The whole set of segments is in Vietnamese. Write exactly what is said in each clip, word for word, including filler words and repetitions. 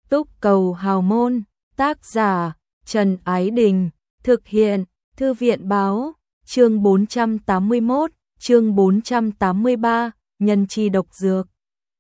Túc Cầu Hào Môn, tác giả Trần Ái Đình, thực hiện Thư viện Báo, chương bốn trăm tám mươi mốt, chương bốn trăm tám mươi ba, nhân chi độc dược.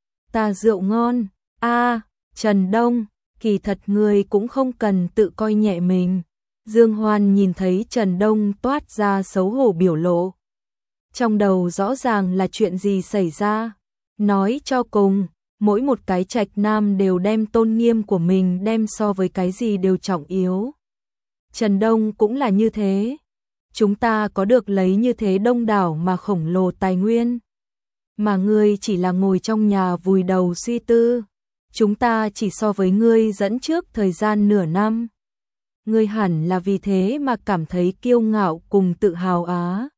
Ta rượu ngon, a Trần Đông, kỳ thật người cũng không cần tự coi nhẹ mình. Dương Hoan nhìn thấy Trần Đông toát ra xấu hổ biểu lộ. Trong đầu rõ ràng là chuyện gì xảy ra. Nói cho cùng, mỗi một cái trạch nam đều đem tôn nghiêm của mình đem so với cái gì đều trọng yếu. Trần Đông cũng là như thế. Chúng ta có được lấy như thế đông đảo mà khổng lồ tài nguyên. Mà ngươi chỉ là ngồi trong nhà vùi đầu suy tư. Chúng ta chỉ so với ngươi dẫn trước thời gian nửa năm. Ngươi hẳn là vì thế mà cảm thấy kiêu ngạo cùng tự hào á.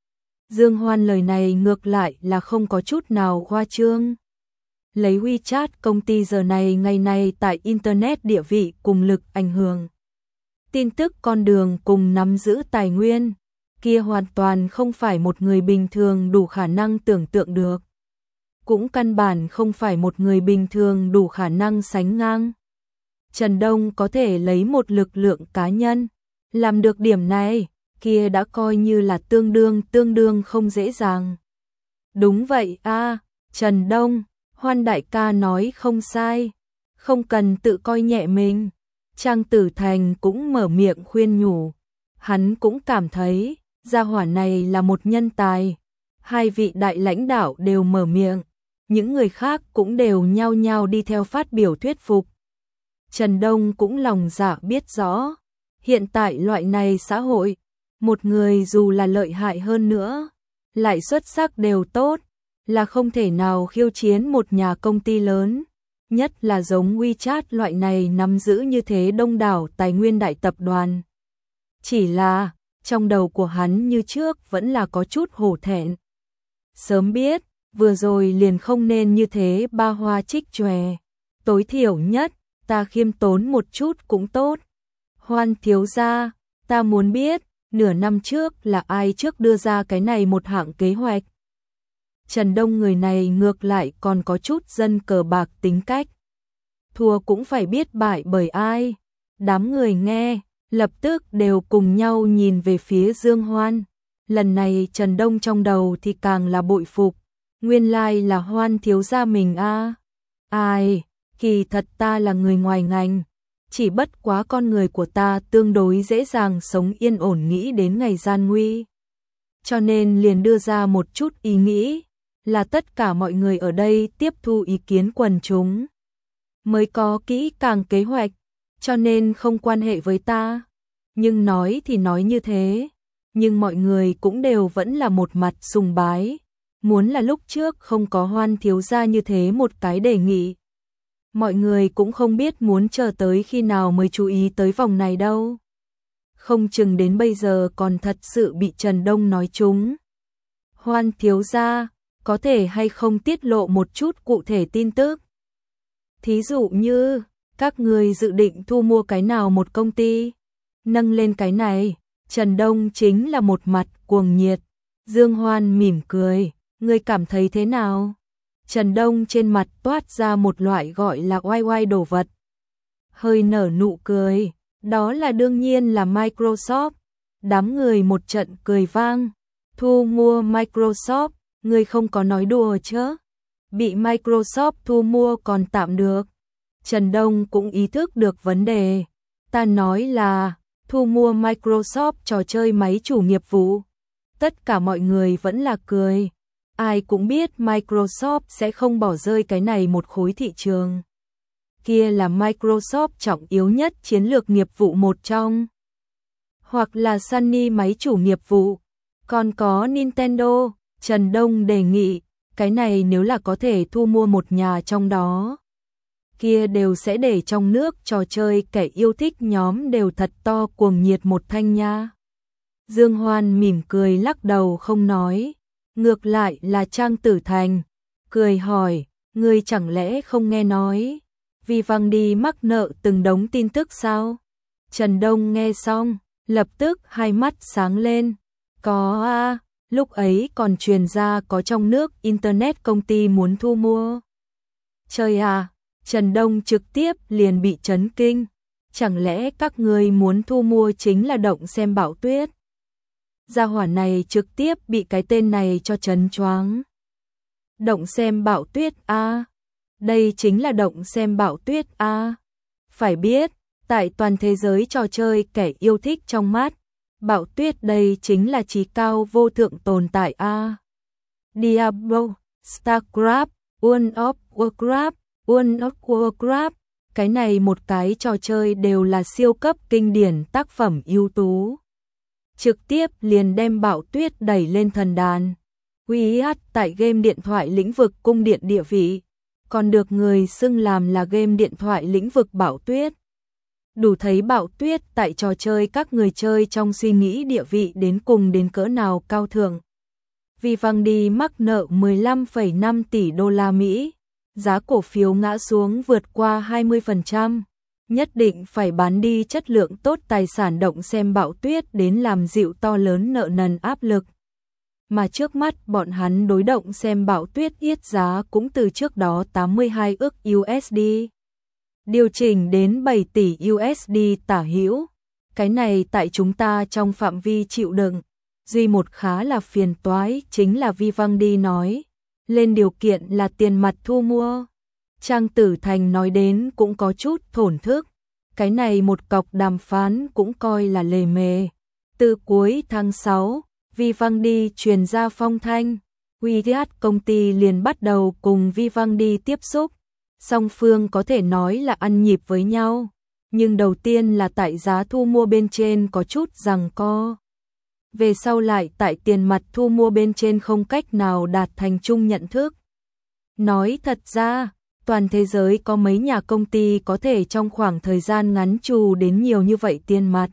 Dương Hoan lời này ngược lại là không có chút nào khoa trương. Lấy WeChat công ty giờ này ngày này tại Internet địa vị cùng lực ảnh hưởng. Tin tức con đường cùng nắm giữ tài nguyên, kia hoàn toàn không phải một người bình thường đủ khả năng tưởng tượng được. Cũng căn bản không phải một người bình thường đủ khả năng sánh ngang. Trần Đông có thể lấy một lực lượng cá nhân, làm được điểm này, kia đã coi như là tương đương tương đương không dễ dàng. Đúng vậy a, Trần Đông, Hoan đại ca nói không sai, không cần tự coi nhẹ mình. Trang Tử Thành cũng mở miệng khuyên nhủ, hắn cũng cảm thấy gia hỏa này là một nhân tài. Hai vị đại lãnh đạo đều mở miệng, những người khác cũng đều nhao nhao đi theo phát biểu thuyết phục. Trần Đông cũng lòng dạ biết rõ, hiện tại loại này xã hội, một người dù là lợi hại hơn nữa, lại xuất sắc đều tốt, là không thể nào khiêu chiến một nhà công ty lớn, nhất là giống WeChat loại này nắm giữ như thế đông đảo tài nguyên đại tập đoàn. Chỉ là, trong đầu của hắn như trước vẫn là có chút hổ thẹn. Sớm biết, vừa rồi liền không nên như thế ba hoa trích chòe, tối thiểu nhất, ta khiêm tốn một chút cũng tốt. Hoan thiếu gia, ta muốn biết, nửa năm trước là ai trước đưa ra cái này một hạng kế hoạch. Trần Đông người này ngược lại còn có chút dân cờ bạc tính cách. Thua cũng phải biết bại bởi ai. Đám người nghe, lập tức đều cùng nhau nhìn về phía Dương Hoan. Lần này Trần Đông trong đầu thì càng là bội phục. Nguyên lai là Hoan thiếu gia mình a. Ai, kỳ thật ta là người ngoài ngành. Chỉ bất quá con người của ta tương đối dễ dàng sống yên ổn nghĩ đến ngày gian nguy. Cho nên liền đưa ra một chút ý nghĩ, là tất cả mọi người ở đây tiếp thu ý kiến quần chúng. Mới có kỹ càng kế hoạch, cho nên không quan hệ với ta. Nhưng nói thì nói như thế, nhưng mọi người cũng đều vẫn là một mặt sùng bái. Muốn là lúc trước không có Hoan thiếu gia như thế một cái đề nghị. Mọi người cũng không biết muốn chờ tới khi nào mới chú ý tới vòng này đâu. Không chừng đến bây giờ còn thật sự bị Trần Đông nói trúng. Hoan thiếu gia, có thể hay không tiết lộ một chút cụ thể tin tức? Thí dụ như, các người dự định thu mua cái nào một công ty? Nâng lên cái này, Trần Đông chính là một mặt cuồng nhiệt. Dương Hoan mỉm cười, ngươi cảm thấy thế nào? Trần Đông trên mặt toát ra một loại gọi là oai oai đồ vật. Hơi nở nụ cười, đó là đương nhiên là Microsoft. Đám người một trận cười vang, thu mua Microsoft, ngươi không có nói đùa chứ? Bị Microsoft thu mua còn tạm được. Trần Đông cũng ý thức được vấn đề. Ta nói là thu mua Microsoft trò chơi máy chủ nghiệp vụ. Tất cả mọi người vẫn là cười. Ai cũng biết Microsoft sẽ không bỏ rơi cái này một khối thị trường. Kia là Microsoft trọng yếu nhất chiến lược nghiệp vụ một trong. Hoặc là Sony máy chủ nghiệp vụ. Còn có Nintendo. Trần Đông đề nghị, cái này nếu là có thể thu mua một nhà trong đó, kia đều sẽ để trong nước trò chơi kẻ yêu thích nhóm đều thật to cuồng nhiệt một thanh nha. Dương Hoan mỉm cười lắc đầu không nói, ngược lại là Trang Tử Thành, cười hỏi, ngươi chẳng lẽ không nghe nói, vì văng đi mắc nợ từng đống tin tức sao? Trần Đông nghe xong, lập tức hai mắt sáng lên, có a. Lúc ấy còn truyền ra có trong nước Internet công ty muốn thu mua. Trời à, Trần Đông trực tiếp liền bị chấn kinh. Chẳng lẽ các ngươi muốn thu mua chính là động xem Bão Tuyết? Gia hỏa này trực tiếp bị cái tên này cho chấn choáng. Động xem Bão Tuyết a? À? Đây chính là động xem Bão Tuyết a? À? Phải biết, tại toàn thế giới trò chơi kẻ yêu thích trong mắt, Bão Tuyết đây chính là chí cao vô thượng tồn tại a. À? Diablo, StarCraft, World of Warcraft, World of Warcraft, cái này một cái trò chơi đều là siêu cấp kinh điển tác phẩm ưu tú. Trực tiếp liền đem Bão Tuyết đẩy lên thần đàn. Quy hát tại game điện thoại lĩnh vực cung điện địa vị, còn được người xưng làm là game điện thoại lĩnh vực Bão Tuyết. Đủ thấy Bão Tuyết tại trò chơi các người chơi trong suy nghĩ địa vị đến cùng đến cỡ nào cao thượng. Vivendi mắc nợ mười lăm phẩy năm tỷ đô la Mỹ, giá cổ phiếu ngã xuống vượt qua hai mươi phần trăm. Nhất định phải bán đi chất lượng tốt tài sản động xem Bão Tuyết đến làm dịu to lớn nợ nần áp lực. Mà trước mắt bọn hắn đối động xem Bão Tuyết yết giá cũng từ trước đó tám mươi hai ức u ét đê. Điều chỉnh đến bảy tỷ u ét đê tả hữu. Cái này tại chúng ta trong phạm vi chịu đựng. Duy một khá là phiền toái chính là Vivendi nói. Lên điều kiện là tiền mặt thu mua. Trang Tử Thành nói đến cũng có chút thổn thức. Cái này một cọc đàm phán cũng coi là lề mề. Từ cuối tháng sáu, Vivendi truyền ra phong thanh. Wyatt công ty liền bắt đầu cùng Vivendi tiếp xúc. Song phương có thể nói là ăn nhịp với nhau. Nhưng đầu tiên là tại giá thu mua bên trên có chút giằng co. Về sau lại tại tiền mặt thu mua bên trên không cách nào đạt thành chung nhận thức. Nói thật ra, toàn thế giới có mấy nhà công ty có thể trong khoảng thời gian ngắn trù đến nhiều như vậy tiền mặt.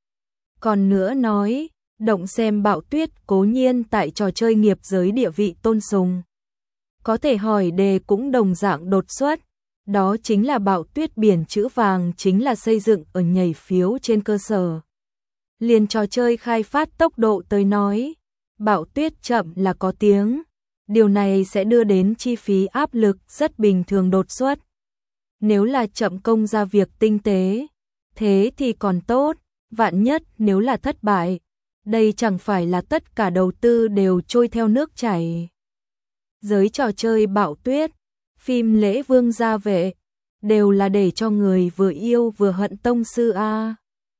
Còn nữa nói, động xem Bão Tuyết cố nhiên tại trò chơi nghiệp giới địa vị tôn sùng. Có thể hỏi đề cũng đồng dạng đột xuất, đó chính là Bão Tuyết biển chữ vàng chính là xây dựng ở nhảy phiếu trên cơ sở. Liền trò chơi khai phát tốc độ tới nói, Bão Tuyết chậm là có tiếng. Điều này sẽ đưa đến chi phí áp lực rất bình thường đột xuất. Nếu là chậm công ra việc tinh tế, thế thì còn tốt, vạn nhất nếu là thất bại, đây chẳng phải là tất cả đầu tư đều trôi theo nước chảy. Giới trò chơi Bão Tuyết, phim Lễ Vương Gia Vệ, đều là để cho người vừa yêu vừa hận tông sư A.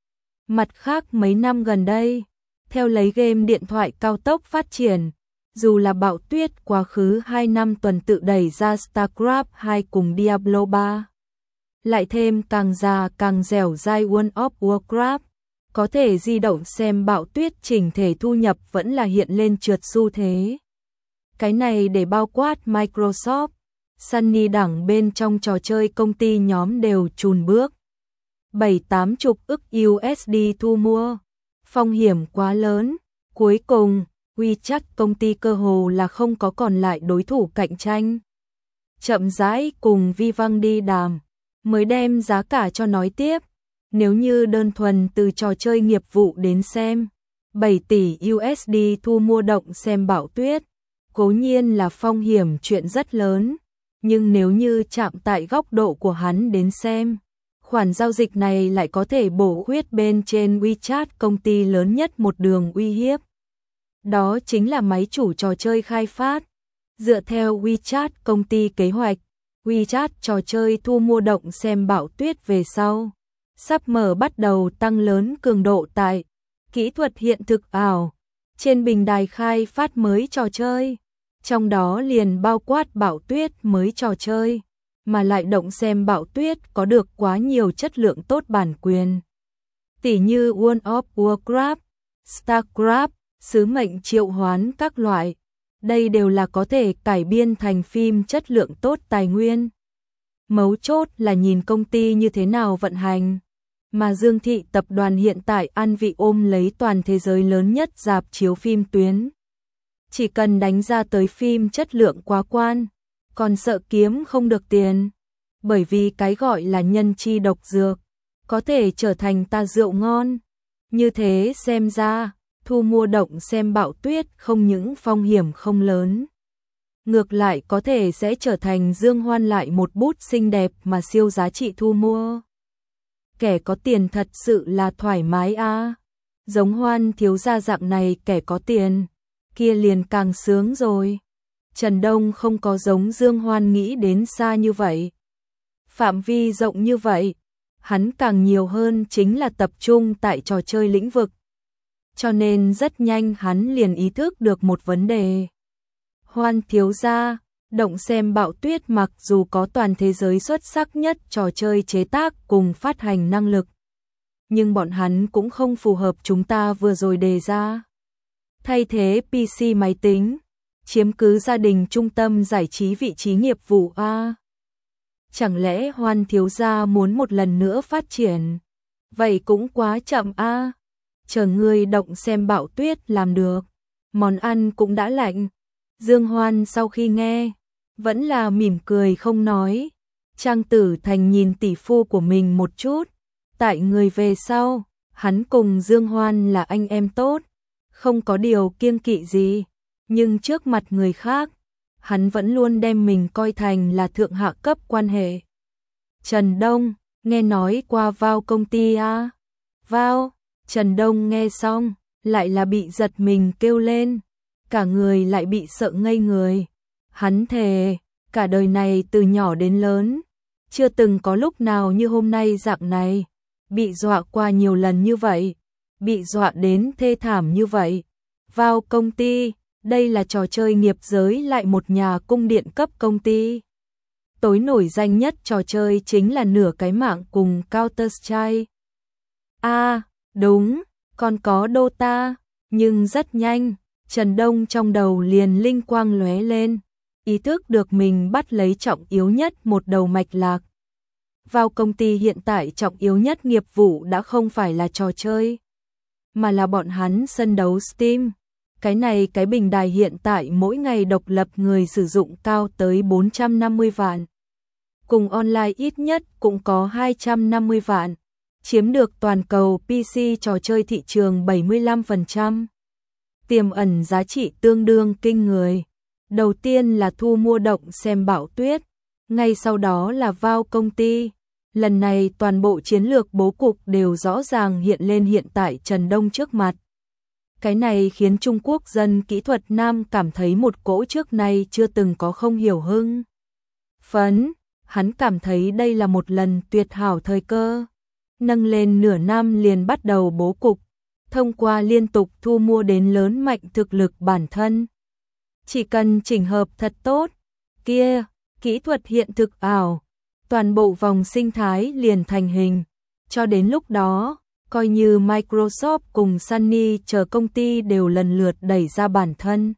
Mặt khác mấy năm gần đây, theo lấy game điện thoại cao tốc phát triển, dù là Bão Tuyết quá khứ hai năm tuần tự đẩy ra StarCraft hai cùng Diablo ba. Lại thêm càng già càng dẻo dai World of Warcraft, có thể di động xem Bão Tuyết chỉnh thể thu nhập vẫn là hiện lên trượt xu thế. Cái này để bao quát Microsoft, Sony đẳng bên trong trò chơi công ty nhóm đều chùn bước. Bảy tám chục ức u ét đê thu mua, phong hiểm quá lớn, cuối cùng WeChat công ty cơ hồ là không có còn lại đối thủ cạnh tranh. Chậm rãi cùng Vivendi đàm, mới đem giá cả cho nói tiếp. Nếu như đơn thuần từ trò chơi nghiệp vụ đến xem, bảy tỷ u ét đê thu mua động xem Bão Tuyết, cố nhiên là phong hiểm chuyện rất lớn, nhưng nếu như chạm tại góc độ của hắn đến xem, khoản giao dịch này lại có thể bổ khuyết bên trên WeChat công ty lớn nhất một đường uy hiếp. Đó chính là máy chủ trò chơi khai phát. Dựa theo WeChat công ty kế hoạch, WeChat trò chơi thu mua động xem Bão Tuyết về sau, sắp mở bắt đầu tăng lớn cường độ tại kỹ thuật hiện thực ảo, trên bình đài khai phát mới trò chơi, trong đó liền bao quát Bão Tuyết mới trò chơi, mà lại động xem Bão Tuyết có được quá nhiều chất lượng tốt bản quyền. Tỉ như World of Warcraft, StarCraft, Sứ mệnh triệu hoán các loại, đây đều là có thể cải biên thành phim chất lượng tốt tài nguyên. Mấu chốt là nhìn công ty như thế nào vận hành, mà Dương Thị tập đoàn hiện tại ăn vị ôm lấy toàn thế giới lớn nhất rạp chiếu phim tuyến. Chỉ cần đánh ra tới phim chất lượng quá quan, còn sợ kiếm không được tiền, bởi vì cái gọi là nhân chi độc dược, có thể trở thành ta rượu ngon. Như thế xem ra, thu mua động xem Bão Tuyết không những phong hiểm không lớn, ngược lại có thể sẽ trở thành Dương Hoan lại một bút xinh đẹp mà siêu giá trị thu mua. Kẻ có tiền thật sự là thoải mái a. À. Giống Hoan thiếu gia dạng này kẻ có tiền, kia liền càng sướng rồi. Trần Đông không có giống Dương Hoan nghĩ đến xa như vậy. Phạm vi rộng như vậy, hắn càng nhiều hơn chính là tập trung tại trò chơi lĩnh vực. Cho nên rất nhanh hắn liền ý thức được một vấn đề. Hoan thiếu gia, Động Xem Bạo Tuyết mặc dù có toàn thế giới xuất sắc nhất trò chơi chế tác cùng phát hành năng lực, nhưng bọn hắn cũng không phù hợp chúng ta vừa rồi đề ra. Thay thế pê xê máy tính, chiếm cứ gia đình trung tâm giải trí vị trí nghiệp vụ a. Chẳng lẽ Hoan thiếu gia muốn một lần nữa phát triển? Vậy cũng quá chậm a. Chờ ngươi Động Xem Bạo Tuyết làm được, món ăn cũng đã lạnh. Dương Hoan sau khi nghe, vẫn là mỉm cười không nói. Trang Tử Thành nhìn tỷ phu của mình một chút, tại người về sau, hắn cùng Dương Hoan là anh em tốt, không có điều kiêng kỵ gì, nhưng trước mặt người khác, hắn vẫn luôn đem mình coi thành là thượng hạ cấp quan hệ. Trần Đông, nghe nói qua vào công ty à? Vào, Trần Đông nghe xong, lại là bị giật mình kêu lên, cả người lại bị sợ ngây người. Hắn thề, cả đời này từ nhỏ đến lớn, chưa từng có lúc nào như hôm nay dạng này, bị dọa qua nhiều lần như vậy, bị dọa đến thê thảm như vậy. Vào công ty, đây là trò chơi nghiệp giới lại một nhà cung điện cấp công ty. Tối nổi danh nhất trò chơi chính là nửa cái mạng cùng Counter-Strike. À, đúng, còn có Dota, nhưng rất nhanh, Trần Đông trong đầu liền linh quang lóe lên, ý thức được mình bắt lấy trọng yếu nhất một đầu mạch lạc. Vào công ty hiện tại trọng yếu nhất nghiệp vụ đã không phải là trò chơi, mà là bọn hắn sân đấu Steam. Cái này cái bình đài hiện tại mỗi ngày độc lập người sử dụng cao tới bốn trăm năm mươi vạn. Cùng online ít nhất cũng có hai trăm năm mươi vạn, chiếm được toàn cầu pê xê trò chơi thị trường bảy mươi lăm phần trăm. Tiềm ẩn giá trị tương đương kinh người. Đầu tiên là thu mua Động Xem Bạo Tuyết, ngay sau đó là vào công ty. Lần này toàn bộ chiến lược bố cục đều rõ ràng hiện lên hiện tại Trần Đông trước mặt. Cái này khiến Trung Quốc dân kỹ thuật Nam cảm thấy một cỗ trước nay chưa từng có không hiểu hưng phấn. Hắn cảm thấy đây là một lần tuyệt hảo thời cơ. Nâng lên nửa năm liền bắt đầu bố cục, thông qua liên tục thu mua đến lớn mạnh thực lực bản thân. Chỉ cần chỉnh hợp thật tốt, kia, kỹ thuật hiện thực ảo, toàn bộ vòng sinh thái liền thành hình. Cho đến lúc đó, coi như Microsoft cùng Sony chờ công ty đều lần lượt đẩy ra bản thân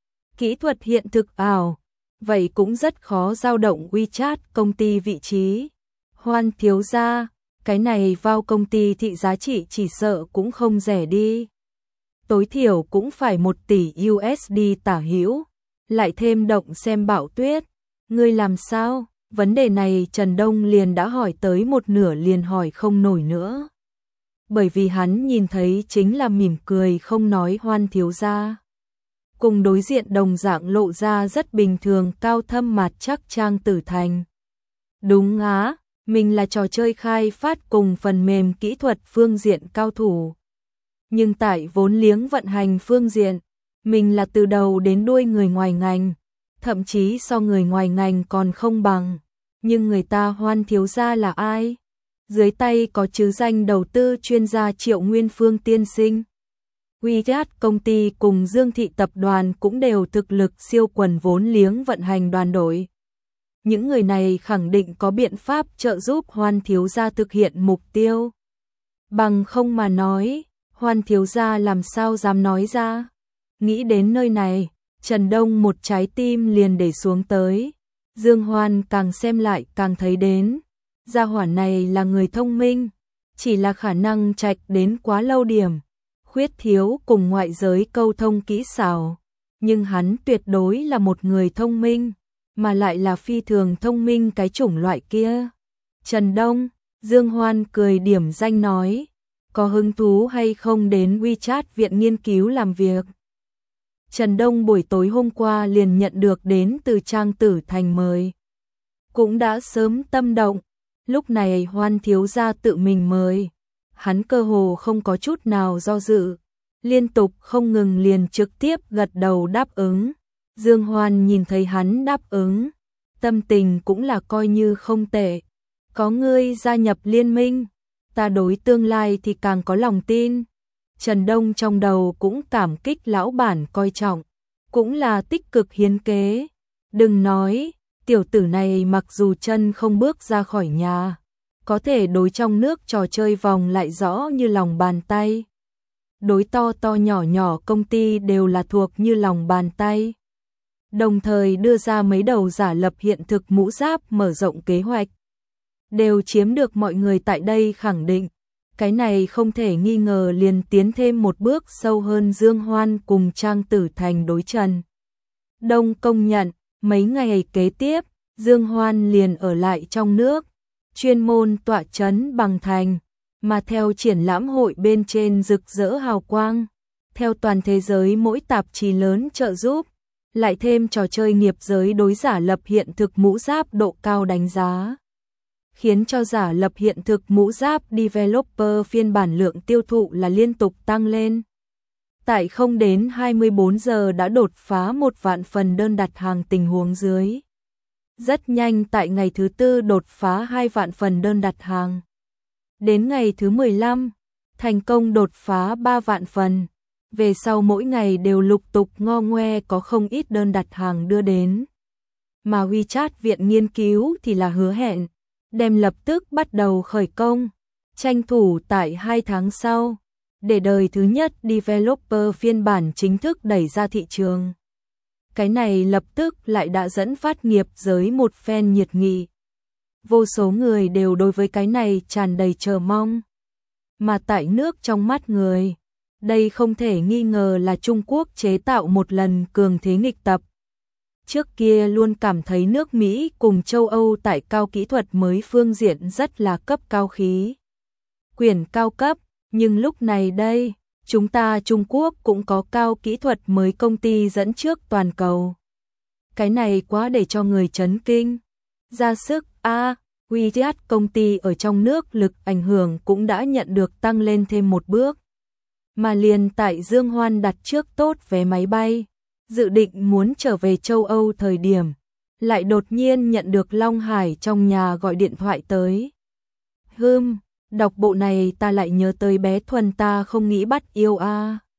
kỹ thuật hiện thực ảo, vậy cũng rất khó dao động WeChat công ty vị trí. Hoan thiếu gia, cái này vào công ty thị giá trị chỉ sợ cũng không rẻ đi. Tối thiểu cũng phải một tỷ u ét đê tả hữu, lại thêm Động Xem Bạo Tuyết. Ngươi làm sao? Vấn đề này Trần Đông liền đã hỏi tới một nửa liền hỏi không nổi nữa. Bởi vì hắn nhìn thấy chính là mỉm cười không nói Hoan thiếu gia. Cùng đối diện đồng dạng lộ ra rất bình thường cao thâm mặt chắc Trang Tử Thành. Đúng á, mình là trò chơi khai phát cùng phần mềm kỹ thuật phương diện cao thủ. Nhưng tại vốn liếng vận hành phương diện, mình là từ đầu đến đuôi người ngoài ngành, thậm chí so người ngoài ngành còn không bằng. Nhưng người ta Hoan thiếu gia là ai? Dưới tay có chứ danh đầu tư chuyên gia Triệu Nguyên Phương tiên sinh. WeChat công ty cùng Dương Thị tập đoàn cũng đều thực lực siêu quần vốn liếng vận hành đoàn đội. Những người này khẳng định có biện pháp trợ giúp Hoan thiếu gia thực hiện mục tiêu. Bằng không mà nói, Hoan thiếu gia làm sao dám nói ra. Nghĩ đến nơi này, Trần Đông một trái tim liền để xuống tới. Dương Hoan càng xem lại càng thấy đến. Gia hỏa này là người thông minh, chỉ là khả năng chạch đến quá lâu điểm. Khuyết thiếu cùng ngoại giới câu thông kỹ xảo. Nhưng hắn tuyệt đối là một người thông minh, mà lại là phi thường thông minh cái chủng loại kia. Trần Đông, Dương Hoan cười điểm danh nói, có hứng thú hay không đến WeChat viện nghiên cứu làm việc? Trần Đông buổi tối hôm qua liền nhận được đến từ Trang Tử Thành mời. Cũng đã sớm tâm động, lúc này Hoan thiếu gia tự mình mời. Hắn cơ hồ không có chút nào do dự, liên tục không ngừng liền trực tiếp gật đầu đáp ứng. Dương Hoan nhìn thấy hắn đáp ứng, tâm tình cũng là coi như không tệ. Có ngươi gia nhập liên minh, ta đối tương lai thì càng có lòng tin. Trần Đông trong đầu cũng cảm kích lão bản coi trọng, cũng là tích cực hiến kế. Đừng nói, tiểu tử này mặc dù chân không bước ra khỏi nhà, có thể đối trong nước trò chơi vòng lại rõ như lòng bàn tay. Đối to to nhỏ nhỏ công ty đều là thuộc như lòng bàn tay. Đồng thời đưa ra mấy đầu giả lập hiện thực mũ giáp mở rộng kế hoạch. Đều chiếm được mọi người tại đây khẳng định. Cái này không thể nghi ngờ liền tiến thêm một bước sâu hơn Dương Hoan cùng Trang Tử Thành đối Trần Đông công nhận. Mấy ngày kế tiếp, Dương Hoan liền ở lại trong nước, chuyên môn tọa trấn Bằng Thành, mà theo triển lãm hội bên trên rực rỡ hào quang, theo toàn thế giới mỗi tạp chí lớn trợ giúp, lại thêm trò chơi nghiệp giới đối giả lập hiện thực mũ giáp độ cao đánh giá, khiến cho giả lập hiện thực mũ giáp developer phiên bản lượng tiêu thụ là liên tục tăng lên. Tại không đến hai mươi bốn giờ đã đột phá một vạn phần đơn đặt hàng tình huống dưới. Rất nhanh tại ngày thứ tư đột phá hai vạn phần đơn đặt hàng. Đến ngày thứ mười lăm, thành công đột phá ba vạn phần. Về sau mỗi ngày đều lục tục ngo ngoe có không ít đơn đặt hàng đưa đến. Mà WeChat viện nghiên cứu thì là hứa hẹn, đem lập tức bắt đầu khởi công, tranh thủ tại hai tháng sau, để đời thứ nhất developer phiên bản chính thức đẩy ra thị trường. Cái này lập tức lại đã dẫn phát nghiệp giới một phen nhiệt nghị. Vô số người đều đối với cái này tràn đầy chờ mong. Mà tại nước trong mắt người, đây không thể nghi ngờ là Trung Quốc chế tạo một lần cường thế nghịch tập. Trước kia luôn cảm thấy nước Mỹ cùng châu Âu tại cao kỹ thuật mới phương diện rất là cấp cao khí. Quyền cao cấp, nhưng lúc này đây, chúng ta Trung Quốc cũng có cao kỹ thuật mới công ty dẫn trước toàn cầu. Cái này quá để cho người chấn kinh. Ra sức A, WeChat công ty ở trong nước lực ảnh hưởng cũng đã nhận được tăng lên thêm một bước. Mà liền tại Dương Hoan đặt trước tốt vé máy bay, dự định muốn trở về châu Âu thời điểm, lại đột nhiên nhận được Long Hải trong nhà gọi điện thoại tới. Hừm, đọc bộ này ta lại nhớ tới bé Thuần ta không nghĩ bắt yêu a.